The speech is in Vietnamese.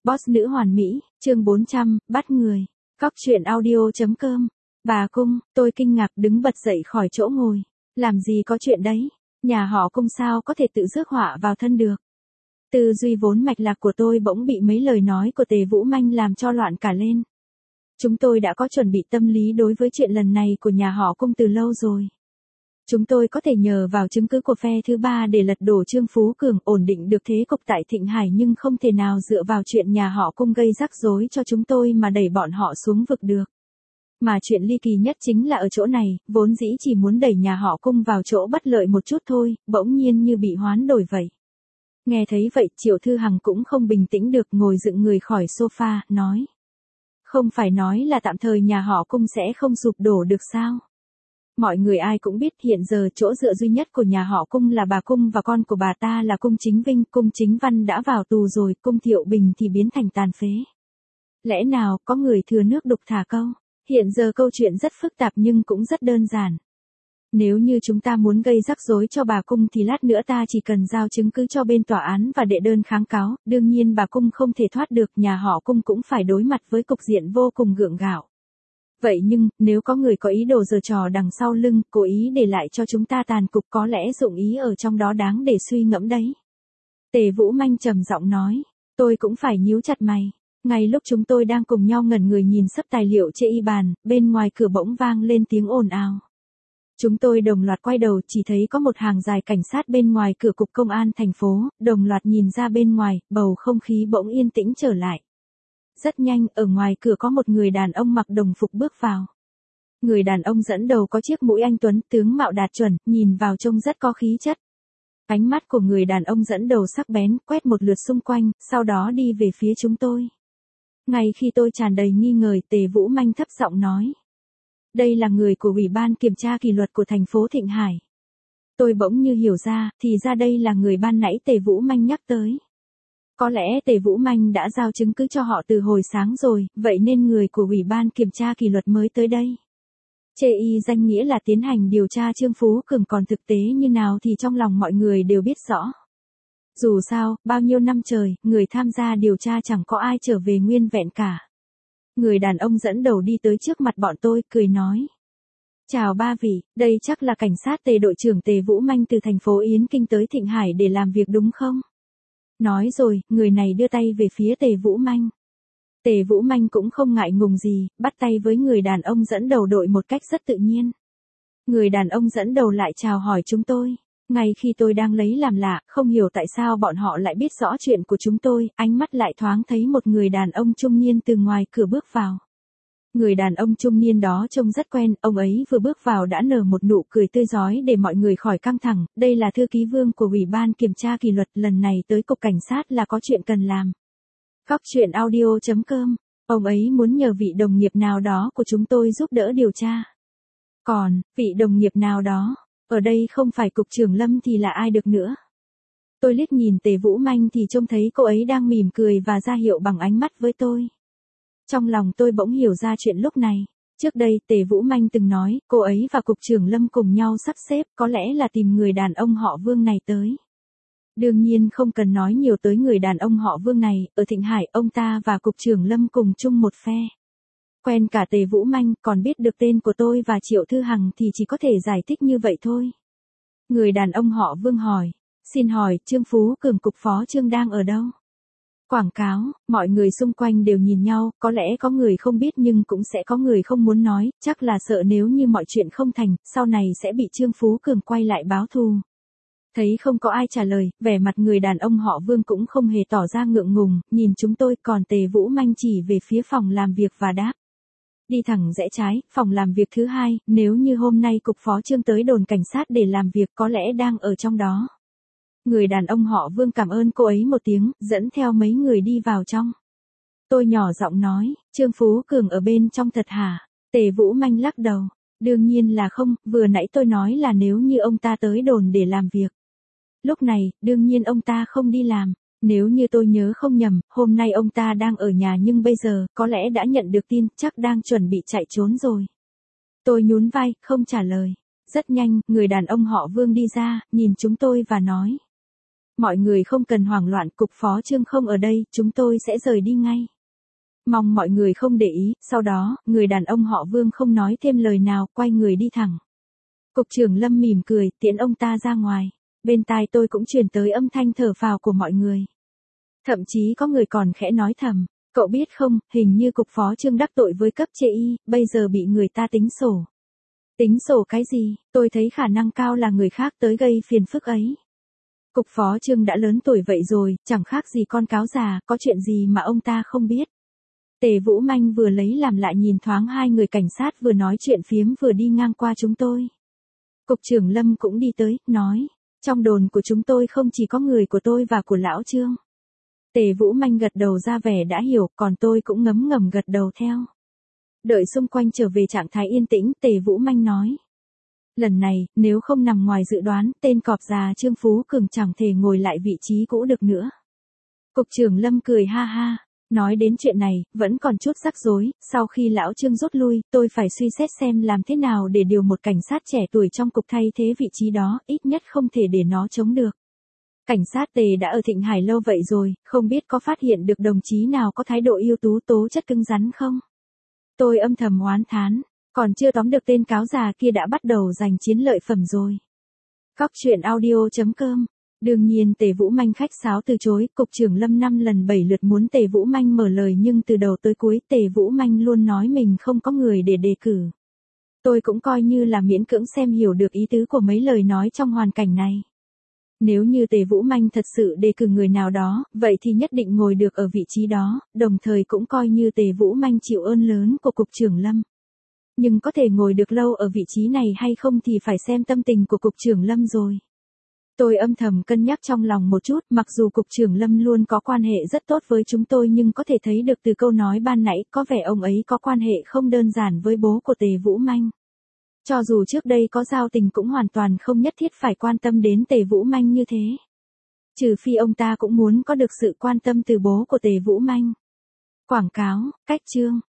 Boss nữ hoàn mỹ, chương 400, bắt người. Cóc truyện audio.com. Bà Cung, tôi kinh ngạc đứng bật dậy khỏi chỗ ngồi. Làm gì có chuyện đấy? Nhà họ Cung sao có thể tự rước họa vào thân được? Tư duy vốn mạch lạc của tôi bỗng bị mấy lời nói của Tề Vũ Manh làm cho loạn cả lên. Chúng tôi đã có chuẩn bị tâm lý đối với chuyện lần này của nhà họ Cung từ lâu rồi. Chúng tôi có thể nhờ vào chứng cứ của phe thứ ba để lật đổ Trương Phú Cường, ổn định được thế cục tại Thịnh Hải, nhưng không thể nào dựa vào chuyện nhà họ Cung gây rắc rối cho chúng tôi mà đẩy bọn họ xuống vực được. Mà chuyện ly kỳ nhất chính là ở chỗ này, vốn dĩ chỉ muốn đẩy nhà họ Cung vào chỗ bất lợi một chút thôi, bỗng nhiên như bị hoán đổi vậy. Nghe thấy vậy, Triệu Thư Hằng cũng không bình tĩnh được, ngồi dựng người khỏi sofa, nói. Không phải nói là tạm thời nhà họ Cung sẽ không sụp đổ được sao? Mọi người ai cũng biết hiện giờ chỗ dựa duy nhất của nhà họ Cung là bà Cung và con của bà ta là Cung Chính Vinh. Cung Chính Văn đã vào tù rồi, Cung Thiệu Bình thì biến thành tàn phế. Lẽ nào có người thừa nước đục thả câu? Hiện giờ câu chuyện rất phức tạp nhưng cũng rất đơn giản. Nếu như chúng ta muốn gây rắc rối cho bà Cung thì lát nữa ta chỉ cần giao chứng cứ cho bên tòa án và đệ đơn kháng cáo, đương nhiên bà Cung không thể thoát được, nhà họ Cung cũng phải đối mặt với cục diện vô cùng gượng gạo. Vậy nhưng, nếu có người có ý đồ giở trò đằng sau lưng, cố ý để lại cho chúng ta tàn cục, có lẽ dụng ý ở trong đó đáng để suy ngẫm đấy. Tề Vũ Manh trầm giọng nói, tôi cũng phải nhíu chặt mày. Ngay lúc chúng tôi đang cùng nhau ngẩn người nhìn sấp tài liệu trên y bàn, bên ngoài cửa bỗng vang lên tiếng ồn ào. Chúng tôi đồng loạt quay đầu, chỉ thấy có một hàng dài cảnh sát bên ngoài cửa cục công an thành phố, đồng loạt nhìn ra bên ngoài, bầu không khí bỗng yên tĩnh trở lại. Rất nhanh, ở ngoài cửa có một người đàn ông mặc đồng phục bước vào. Người đàn ông dẫn đầu có chiếc mũi anh tuấn, tướng mạo đạt chuẩn, nhìn vào trông rất có khí chất. Ánh mắt của người đàn ông dẫn đầu sắc bén, quét một lượt xung quanh, sau đó đi về phía chúng tôi. Ngay khi tôi tràn đầy nghi ngờ, Tề Vũ Manh thấp giọng nói. Đây là người của Ủy ban Kiểm tra Kỷ luật của thành phố Thịnh Hải. Tôi bỗng như hiểu ra, thì ra đây là người ban nãy Tề Vũ Manh nhắc tới. Có lẽ Tề Vũ Manh đã giao chứng cứ cho họ từ hồi sáng rồi, vậy nên người của Ủy ban Kiểm tra Kỷ luật mới tới đây. Chê y danh nghĩa là tiến hành điều tra Trương Phú Cường, còn thực tế như nào thì trong lòng mọi người đều biết rõ. Dù sao, bao nhiêu năm trời, người tham gia điều tra chẳng có ai trở về nguyên vẹn cả. Người đàn ông dẫn đầu đi tới trước mặt bọn tôi, cười nói. Chào ba vị, đây chắc là cảnh sát Tề đội trưởng Tề Vũ Manh từ thành phố Yến Kinh tới Thịnh Hải để làm việc đúng không? Nói rồi, người này đưa tay về phía Tề Vũ Manh. Tề Vũ Manh cũng không ngại ngùng gì, bắt tay với người đàn ông dẫn đầu đội một cách rất tự nhiên. Người đàn ông dẫn đầu lại chào hỏi chúng tôi. Ngay khi tôi đang lấy làm lạ, không hiểu tại sao bọn họ lại biết rõ chuyện của chúng tôi, ánh mắt lại thoáng thấy một người đàn ông trung niên từ ngoài cửa bước vào. Người đàn ông trung niên đó trông rất quen, ông ấy vừa bước vào đã nở một nụ cười tươi rói để mọi người khỏi căng thẳng. Đây là thư ký Vương của Ủy ban Kiểm tra Kỷ luật, lần này tới cục cảnh sát là có chuyện cần làm. Cóc truyện audio.com. Ông ấy muốn nhờ vị đồng nghiệp nào đó của chúng tôi giúp đỡ điều tra. Còn, vị đồng nghiệp nào đó, ở đây không phải cục trưởng Lâm thì là ai được nữa. Tôi liếc nhìn Tề Vũ Manh thì trông thấy cô ấy đang mỉm cười và ra hiệu bằng ánh mắt với tôi. Trong lòng tôi bỗng hiểu ra chuyện lúc này. Trước đây Tề Vũ Manh từng nói, cô ấy và cục trưởng Lâm cùng nhau sắp xếp, có lẽ là tìm người đàn ông họ Vương này tới. Đương nhiên không cần nói nhiều tới người đàn ông họ Vương này, ở Thịnh Hải ông ta và cục trưởng Lâm cùng chung một phe. Quen cả Tề Vũ Manh, còn biết được tên của tôi và Triệu Thư Hằng thì chỉ có thể giải thích như vậy thôi. Người đàn ông họ Vương hỏi, xin hỏi, Trương Phú Cường cục phó Trương đang ở đâu? Quảng cáo, mọi người xung quanh đều nhìn nhau, có lẽ có người không biết nhưng cũng sẽ có người không muốn nói, chắc là sợ nếu như mọi chuyện không thành, sau này sẽ bị Trương Phú Cường quay lại báo thù. Thấy không có ai trả lời, vẻ mặt người đàn ông họ Vương cũng không hề tỏ ra ngượng ngùng, nhìn chúng tôi, còn Tề Vũ Manh chỉ về phía phòng làm việc và đáp. Đi thẳng rẽ trái, phòng làm việc thứ hai, nếu như hôm nay cục phó Trương tới đồn cảnh sát để làm việc có lẽ đang ở trong đó. Người đàn ông họ Vương cảm ơn cô ấy một tiếng, dẫn theo mấy người đi vào trong. Tôi nhỏ giọng nói, Trương Phú Cường ở bên trong thật hả? Tề Vũ Manh lắc đầu. Đương nhiên là không, vừa nãy tôi nói là nếu như ông ta tới đồn để làm việc. Lúc này, đương nhiên ông ta không đi làm. Nếu như tôi nhớ không nhầm, hôm nay ông ta đang ở nhà nhưng bây giờ, có lẽ đã nhận được tin, chắc đang chuẩn bị chạy trốn rồi. Tôi nhún vai, không trả lời. Rất nhanh, người đàn ông họ Vương đi ra, nhìn chúng tôi và nói. Mọi người không cần hoảng loạn, cục phó Trương không ở đây, chúng tôi sẽ rời đi ngay. Mong mọi người không để ý, sau đó, người đàn ông họ Vương không nói thêm lời nào, quay người đi thẳng. Cục trưởng Lâm mỉm cười, tiễn ông ta ra ngoài. Bên tai tôi cũng truyền tới âm thanh thở phào của mọi người. Thậm chí có người còn khẽ nói thầm, cậu biết không, hình như cục phó Trương đắc tội với cấp trên y, bây giờ bị người ta tính sổ. Tính sổ cái gì, tôi thấy khả năng cao là người khác tới gây phiền phức ấy. Cục phó Trương đã lớn tuổi vậy rồi, chẳng khác gì con cáo già, có chuyện gì mà ông ta không biết. Tề Vũ Manh vừa lấy làm lại nhìn thoáng hai người cảnh sát vừa nói chuyện phiếm vừa đi ngang qua chúng tôi. Cục trưởng Lâm cũng đi tới, nói, trong đồn của chúng tôi không chỉ có người của tôi và của lão Trương. Tề Vũ Manh gật đầu ra vẻ đã hiểu, còn tôi cũng ngấm ngầm gật đầu theo. Đợi xung quanh trở về trạng thái yên tĩnh, Tề Vũ Manh nói. Lần này, nếu không nằm ngoài dự đoán, tên cọp già Trương Phú Cường chẳng thể ngồi lại vị trí cũ được nữa. Cục trưởng Lâm cười ha ha. Nói đến chuyện này, vẫn còn chút rắc rối, sau khi lão Trương rút lui, tôi phải suy xét xem làm thế nào để điều một cảnh sát trẻ tuổi trong cục thay thế vị trí đó, ít nhất không thể để nó chống được. Cảnh sát Tề đã ở Thịnh Hải lâu vậy rồi, không biết có phát hiện được đồng chí nào có thái độ ưu tú tố chất cứng rắn không? Tôi âm thầm oán thán, còn chưa tóm được tên cáo già kia đã bắt đầu giành chiến lợi phẩm rồi. Cóc truyện audio.com. Đương nhiên Tề Vũ Manh khách sáo từ chối, cục trưởng Lâm 5 lần 7 lượt muốn Tề Vũ Manh mở lời nhưng từ đầu tới cuối Tề Vũ Manh luôn nói mình không có người để đề cử. Tôi cũng coi như là miễn cưỡng xem hiểu được ý tứ của mấy lời nói trong hoàn cảnh này. Nếu như Tề Vũ Manh thật sự đề cử người nào đó, vậy thì nhất định ngồi được ở vị trí đó, đồng thời cũng coi như Tề Vũ Manh chịu ơn lớn của cục trưởng Lâm. Nhưng có thể ngồi được lâu ở vị trí này hay không thì phải xem tâm tình của cục trưởng Lâm rồi. Tôi âm thầm cân nhắc trong lòng một chút, mặc dù cục trưởng Lâm luôn có quan hệ rất tốt với chúng tôi nhưng có thể thấy được từ câu nói ban nãy có vẻ ông ấy có quan hệ không đơn giản với bố của Tề Vũ Manh. Cho dù trước đây có giao tình cũng hoàn toàn không nhất thiết phải quan tâm đến Tề Vũ Manh như thế. Trừ phi ông ta cũng muốn có được sự quan tâm từ bố của Tề Vũ Manh. Quảng cáo, cách chương.